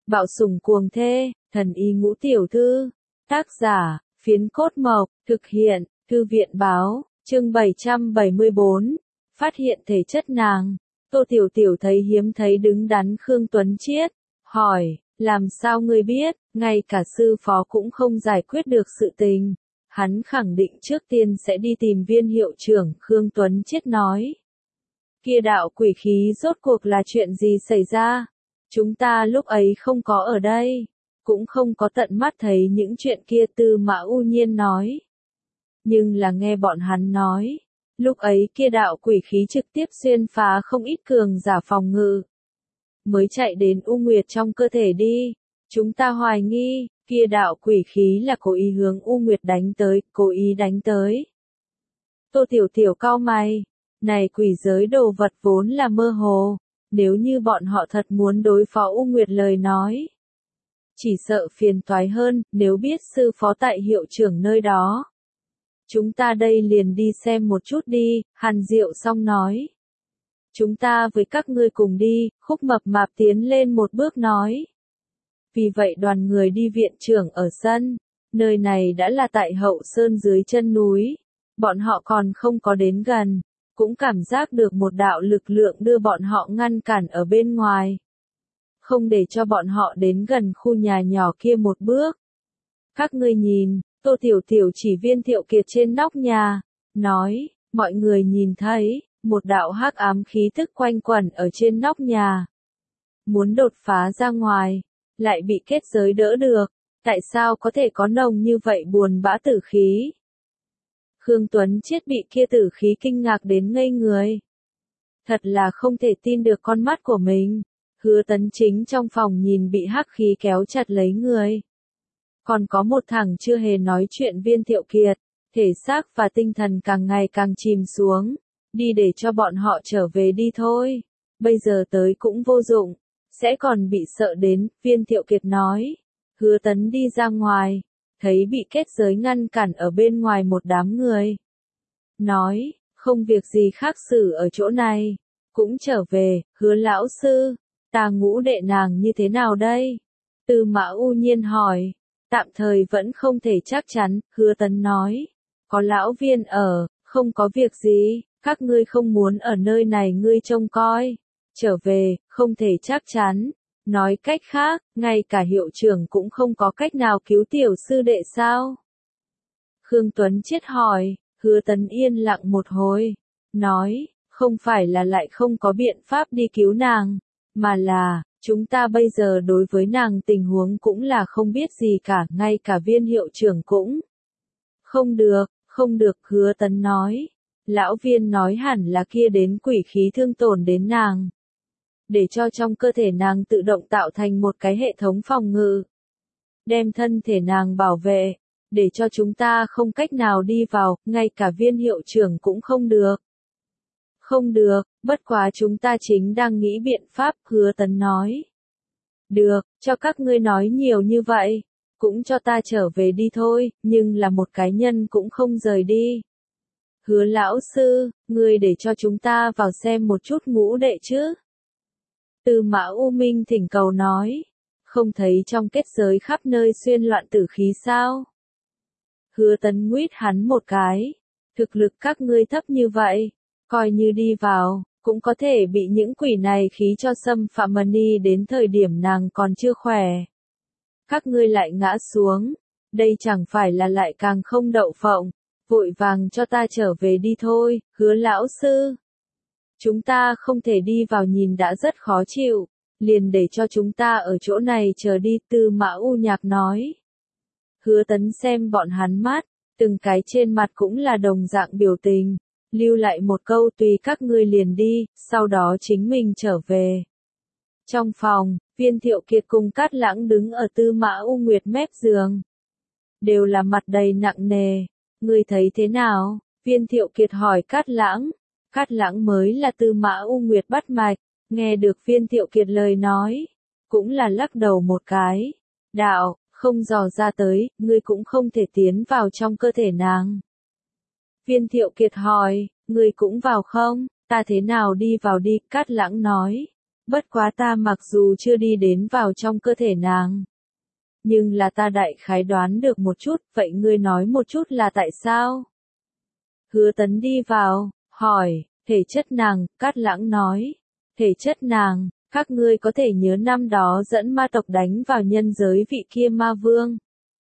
Bạo sủng cuồng thê, thần y ngũ tiểu thư. Tác giả, Phiến Cốt Mộc, thực hiện, Thư viện báo, chương 774. Phát hiện thể chất nàng. Tô Tiểu Tiểu thấy hiếm thấy đứng đắn Khương Tuấn Chiết, hỏi, làm sao ngươi biết, ngay cả sư phó cũng không giải quyết được sự tình. Hắn khẳng định trước tiên sẽ đi tìm viên hiệu trưởng, Khương Tuấn Chiết nói. Kia đạo quỷ khí rốt cuộc là chuyện gì xảy ra? Chúng ta lúc ấy không có ở đây, cũng không có tận mắt thấy những chuyện kia, Tư Mã U Nhiên nói. Nhưng là nghe bọn hắn nói, lúc ấy kia đạo quỷ khí trực tiếp xuyên phá không ít cường giả phòng ngự, mới chạy đến U Nguyệt trong cơ thể đi. Chúng ta hoài nghi, kia đạo quỷ khí là cố ý hướng U Nguyệt đánh tới, cố ý đánh tới. Tô Tiểu Tiểu cau mày, này quỷ giới đồ vật vốn là mơ hồ, nếu như bọn họ thật muốn đối phó U Nguyệt lời nói, chỉ sợ phiền toái hơn. Nếu biết sư phó tại hiệu trưởng nơi đó, chúng ta đây liền đi xem một chút đi. Hàn Diệu Song nói. Chúng ta với các ngươi cùng đi. Khúc Mập Mạp tiến lên một bước nói. Vì vậy đoàn người đi viện trưởng ở sân. Nơi này đã là tại Hậu Sơn dưới chân núi. Bọn họ còn không có đến gần, cũng cảm giác được một đạo lực lượng đưa bọn họ ngăn cản ở bên ngoài, không để cho bọn họ đến gần khu nhà nhỏ kia một bước. Các ngươi nhìn, Tô Tiểu Tiểu chỉ Viên Thiệu Kiệt trên nóc nhà, nói, mọi người nhìn thấy, một đạo hắc ám khí tức quanh quẩn ở trên nóc nhà. Muốn đột phá ra ngoài, lại bị kết giới đỡ được, tại sao có thể có nồng như vậy buồn bã tử khí? Khương Tuấn Chiết bị kia tử khí kinh ngạc đến ngây người. Thật là không thể tin được con mắt của mình. Hứa Tấn Chính trong phòng nhìn bị hắc khí kéo chặt lấy người. Còn có một thằng chưa hề nói chuyện Viên Thiệu Kiệt, thể xác và tinh thần càng ngày càng chìm xuống. Đi để cho bọn họ trở về đi thôi. Bây giờ tới cũng vô dụng, sẽ còn bị sợ đến, Viên Thiệu Kiệt nói. Hứa Tấn đi ra ngoài, thấy bị kết giới ngăn cản ở bên ngoài một đám người. Nói, không việc gì khác xử ở chỗ này, cũng trở về. Hứa lão sư, ta Ngũ đệ nàng như thế nào đây? Tư Mã U Nhiên hỏi. Tạm thời vẫn không thể chắc chắn, Hứa Tấn nói. Có lão Viên ở, không có việc gì, các ngươi không muốn ở nơi này ngươi trông coi. Trở về, không thể chắc chắn. Nói cách khác, ngay cả hiệu trưởng cũng không có cách nào cứu tiểu sư đệ sao? Khương Tuấn Chiết hỏi. Hứa Tấn yên lặng một hồi, nói, không phải là lại không có biện pháp đi cứu nàng, mà là, chúng ta bây giờ đối với nàng tình huống cũng là không biết gì cả, ngay cả Viên hiệu trưởng cũng. Không được, Hứa Tấn nói. Lão Viên nói hẳn là kia đến quỷ khí thương tổn đến nàng, để cho trong cơ thể nàng tự động tạo thành một cái hệ thống phòng ngự, đem thân thể nàng bảo vệ, để cho chúng ta không cách nào đi vào, ngay cả Viên hiệu trưởng cũng không được. Không được, bất quá chúng ta chính đang nghĩ biện pháp, Hứa Tấn nói. Được, cho các ngươi nói nhiều như vậy, cũng cho ta trở về đi thôi, nhưng là một cái nhân cũng không rời đi. Hứa lão sư, ngươi để cho chúng ta vào xem một chút Ngũ đệ chứ? Tư Mã U Minh thỉnh cầu nói. Không thấy trong kết giới khắp nơi xuyên loạn tử khí sao? Hứa Tấn nguyết hắn một cái. Thực lực các ngươi thấp như vậy, coi như đi vào, cũng có thể bị những quỷ này khí cho xâm phạm Mani đến thời điểm nàng còn chưa khỏe. Các ngươi lại ngã xuống, đây chẳng phải là lại càng không đậu phộng, vội vàng cho ta trở về đi thôi, Hứa lão sư. Chúng ta không thể đi vào nhìn đã rất khó chịu, liền để cho chúng ta ở chỗ này chờ đi, Tư Mã U Nhạc nói. Hứa Tấn xem bọn hắn mắt, từng cái trên mặt cũng là đồng dạng biểu tình, lưu lại một câu tùy các ngươi liền đi, sau đó chính mình trở về. Trong phòng, Viên Thiệu Kiệt cùng Cát Lãng đứng ở Tư Mã U Nguyệt mép giường. Đều là mặt đầy nặng nề, ngươi thấy thế nào? Viên Thiệu Kiệt hỏi Cát Lãng. Cát Lãng mới là Tư Mã U Nguyệt bắt mạch, nghe được Viên Thiệu Kiệt lời nói, cũng là lắc đầu một cái. Đạo, không dò ra tới, ngươi cũng không thể tiến vào trong cơ thể nàng. Viên Thiệu Kiệt hỏi, ngươi cũng vào không? Ta thế nào đi vào đi? Cát Lãng nói. Bất quá ta mặc dù chưa đi đến vào trong cơ thể nàng, nhưng là ta đại khái đoán được một chút, vậy ngươi nói một chút là tại sao? Hứa Tấn đi vào, hỏi, thể chất nàng, Cát Lãng nói, thể chất nàng, các ngươi có thể nhớ năm đó dẫn ma tộc đánh vào nhân giới vị kia ma vương.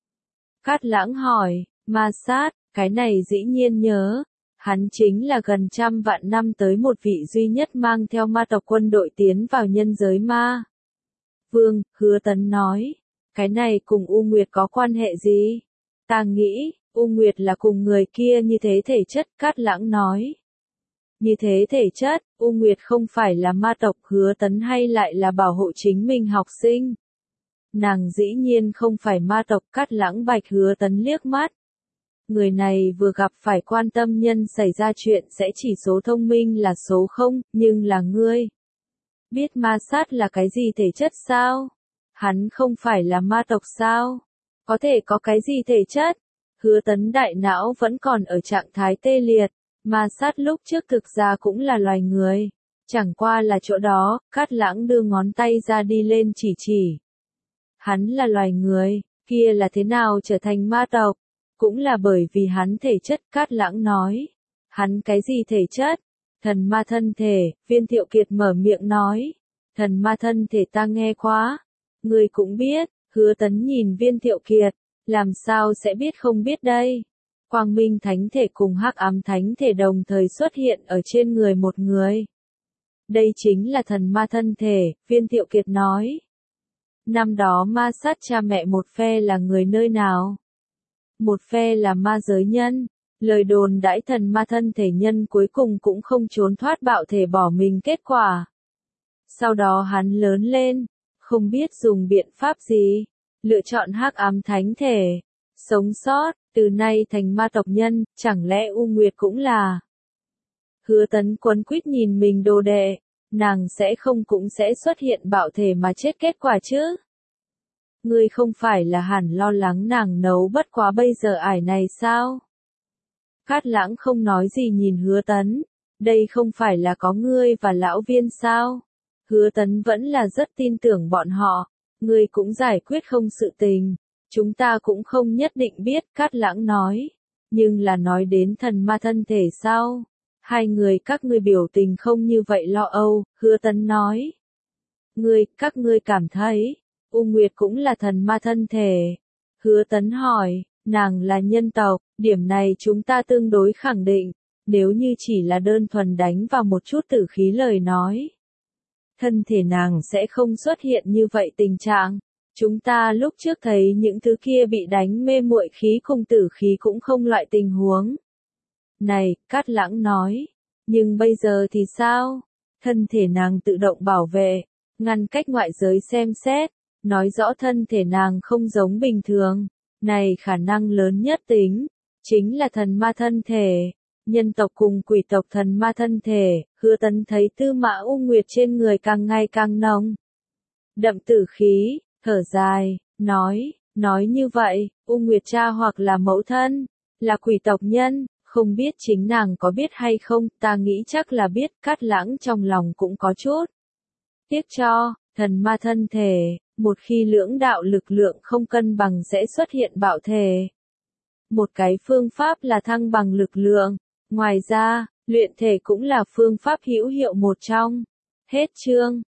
Cát Lãng hỏi, ma sát, cái này dĩ nhiên nhớ. Hắn chính là gần 100 vạn năm tới một vị duy nhất mang theo ma tộc quân đội tiến vào nhân giới ma vương. Hứa Tấn nói, cái này cùng U Nguyệt có quan hệ gì? Ta nghĩ, U Nguyệt là cùng người kia như thế thể chất. Cát Lãng nói, như thế thể chất, U Nguyệt không phải là ma tộc. Hứa Tấn hay lại là bảo hộ chính mình học sinh? Nàng dĩ nhiên không phải ma tộc. Cát Lãng bạch Hứa Tấn liếc mắt. Người này vừa gặp phải quan tâm nhân xảy ra chuyện sẽ chỉ số thông minh là số 0, nhưng là ngươi. Biết ma sát là cái gì thể chất sao? Hắn không phải là ma tộc sao? Có thể có cái gì thể chất? Hứa Tấn đại não vẫn còn ở trạng thái tê liệt. Ma sát lúc trước thực ra cũng là loài người. Chẳng qua là chỗ đó, Cát Lãng đưa ngón tay ra đi lên chỉ. Hắn là loài người, kia là thế nào trở thành ma tộc? Cũng là bởi vì hắn thể chất. Cát Lãng nói. Hắn cái gì thể chất? Thần ma thân thể. Viên Thiệu Kiệt mở miệng nói. Thần ma thân thể ta nghe quá. Ngươi cũng biết. Hứa Tấn nhìn Viên Thiệu Kiệt. Làm sao sẽ biết không biết đây? Quang minh thánh thể cùng hắc ám thánh thể đồng thời xuất hiện ở trên người một người. Đây chính là thần ma thân thể. Viên Thiệu Kiệt nói. Năm đó ma sát cha mẹ một phe là người nơi nào? Một phe là ma giới nhân. Lời đồn đãi thần ma thân thể nhân cuối cùng cũng không trốn thoát bạo thể bỏ mình kết quả. Sau đó hắn lớn lên, không biết dùng biện pháp gì, lựa chọn hắc ám thánh thể, sống sót, từ nay thành ma tộc nhân. Chẳng lẽ U Nguyệt cũng là? Hứa Tấn quấn quýt nhìn mình đồ đệ, nàng sẽ không cũng sẽ xuất hiện bạo thể mà chết kết quả chứ? Ngươi không phải là hẳn lo lắng nàng nấu bất quá bây giờ ải này sao? Cát Lãng không nói gì nhìn Hứa Tấn. Đây không phải là có ngươi và lão Viên sao? Hứa Tấn vẫn là rất tin tưởng bọn họ. Ngươi cũng giải quyết không sự tình. Chúng ta cũng không nhất định biết. Cát Lãng nói. Nhưng là nói đến thần ma thân thể sao? Hai người các ngươi biểu tình không như vậy lo âu. Hứa Tấn nói. Các ngươi cảm thấy U Nguyệt cũng là thần ma thân thể. Hứa Tấn hỏi, nàng là nhân tộc, điểm này chúng ta tương đối khẳng định, nếu như chỉ là đơn thuần đánh vào một chút tử khí lời nói. Thân thể nàng sẽ không xuất hiện như vậy tình trạng. Chúng ta lúc trước thấy những thứ kia bị đánh mê muội khí cùng tử khí cũng không loại tình huống. Này, Cát Lãng nói, nhưng bây giờ thì sao? Thân thể nàng tự động bảo vệ, ngăn cách ngoại giới xem xét. Nói rõ thân thể nàng không giống bình thường. Này khả năng lớn nhất chính là thần ma thân thể. Nhân tộc cùng quỷ tộc thần ma thân thể. Hứa Tấn thấy Tư Mã U Nguyệt trên người càng ngày càng nồng đậm tử khí, thở dài, nói như vậy, U Nguyệt cha hoặc là mẫu thân, là quỷ tộc nhân, không biết chính nàng có biết hay không. Ta nghĩ chắc là biết. Cát Lãng trong lòng cũng có chút tiếc cho. Thần ma thân thể, một khi lưỡng đạo lực lượng không cân bằng sẽ xuất hiện bạo thể. Một cái phương pháp là thăng bằng lực lượng. Ngoài ra, luyện thể cũng là phương pháp hữu hiệu một trong. Hết chương.